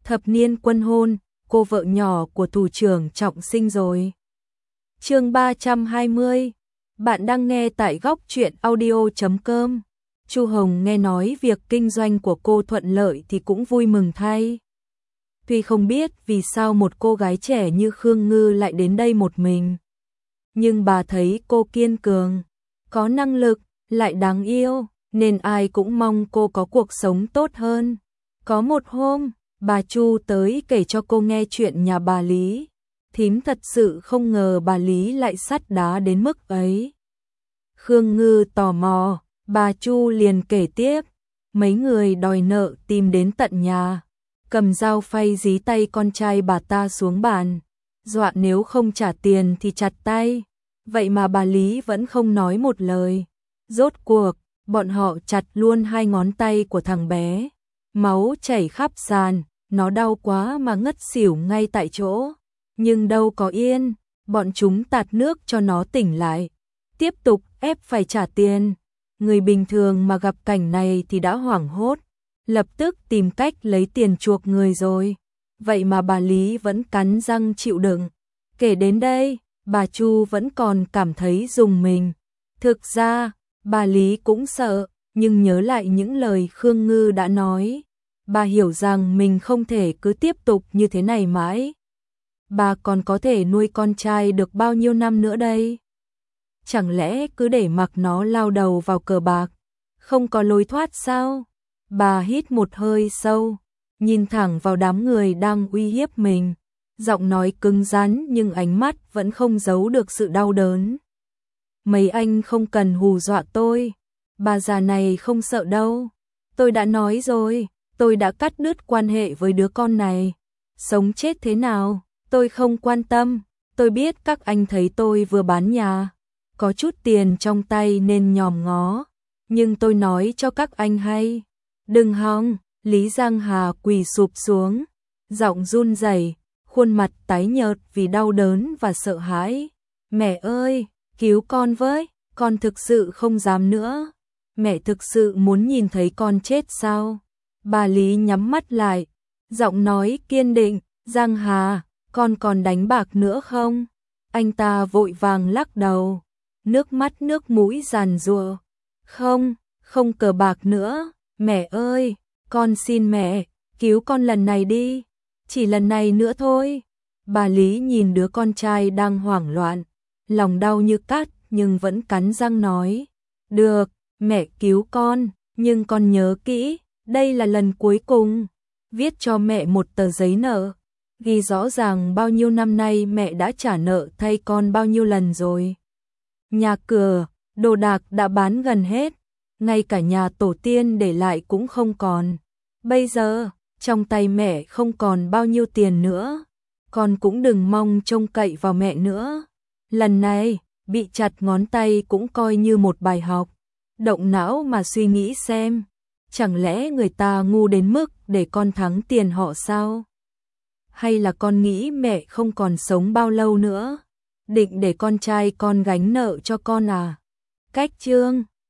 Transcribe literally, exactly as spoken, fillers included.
Thập niên quân hôn, cô vợ nhỏ của thủ trưởng Trọng Sinh rồi. Chương ba trăm hai mươi. Bạn đang nghe tại góc truyện audio chấm com. Chu Hồng nghe nói việc kinh doanh của cô thuận lợi thì cũng vui mừng thay. Tuy không biết vì sao một cô gái trẻ như Khương Ngư lại đến đây một mình, nhưng bà thấy cô kiên cường, có năng lực, lại đáng yêu, nên ai cũng mong cô có cuộc sống tốt hơn. Có một hôm, bà Chu tới kể cho cô nghe chuyện nhà bà Lý. Thím thật sự không ngờ bà Lý lại sắt đá đến mức ấy. Khương Ngư tò mò, bà Chu liền kể tiếp. Mấy người đòi nợ tìm đến tận nhà, cầm dao phay dí tay con trai bà ta xuống bàn, dọa nếu không trả tiền thì chặt tay. Vậy mà bà Lý vẫn không nói một lời. Rốt cuộc, bọn họ chặt luôn hai ngón tay của thằng bé. Máu chảy khắp sàn, nó đau quá mà ngất xỉu ngay tại chỗ. Nhưng đâu có yên, bọn chúng tạt nước cho nó tỉnh lại. Tiếp tục ép phải trả tiền. Người bình thường mà gặp cảnh này thì đã hoảng hốt, lập tức tìm cách lấy tiền chuộc người rồi. Vậy mà bà Lý vẫn cắn răng chịu đựng. Kể đến đây, bà Chu vẫn còn cảm thấy rùng mình. Thực ra, bà Lý cũng sợ, nhưng nhớ lại những lời Khương Ngư đã nói, bà hiểu rằng mình không thể cứ tiếp tục như thế này mãi. Bà còn có thể nuôi con trai được bao nhiêu năm nữa đây? Chẳng lẽ cứ để mặc nó lao đầu vào cờ bạc, không có lối thoát sao? Bà hít một hơi sâu, nhìn thẳng vào đám người đang uy hiếp mình, giọng nói cứng rắn nhưng ánh mắt vẫn không giấu được sự đau đớn. Mấy anh không cần hù dọa tôi, bà già này không sợ đâu. Tôi đã nói rồi, tôi đã cắt đứt quan hệ với đứa con này. Sống chết thế nào, tôi không quan tâm. Tôi biết các anh thấy tôi vừa bán nhà, có chút tiền trong tay nên nhòm ngó. Nhưng tôi nói cho các anh hay, đừng hòng. Lý Giang Hà quỳ sụp xuống, giọng run rẩy, khuôn mặt tái nhợt vì đau đớn và sợ hãi. Mẹ ơi, cứu con với, con thực sự không dám nữa. Mẹ thực sự muốn nhìn thấy con chết sao? Bà Lý nhắm mắt lại, giọng nói kiên định. Giang Hà, con còn đánh bạc nữa không? Anh ta vội vàng lắc đầu, nước mắt nước mũi giàn giụa. Không, không cờ bạc nữa. Mẹ ơi, con xin mẹ, cứu con lần này đi. Chỉ lần này nữa thôi. Bà Lý nhìn đứa con trai đang hoảng loạn, lòng đau như cắt nhưng vẫn cắn răng nói. Được, mẹ cứu con, nhưng con nhớ kỹ, đây là lần cuối cùng. Viết cho mẹ một tờ giấy nợ, ghi rõ ràng bao nhiêu năm nay mẹ đã trả nợ thay con bao nhiêu lần rồi. Nhà cửa, đồ đạc đã bán gần hết, ngay cả nhà tổ tiên để lại cũng không còn. Bây giờ, trong tay mẹ không còn bao nhiêu tiền nữa, con cũng đừng mong trông cậy vào mẹ nữa. Lần này, bị chặt ngón tay cũng coi như một bài học. Động não mà suy nghĩ xem, chẳng lẽ người ta ngu đến mức để con thắng tiền họ sao? Hay là con nghĩ mẹ không còn sống bao lâu nữa, định để con trai con gánh nợ cho con à? Cách chương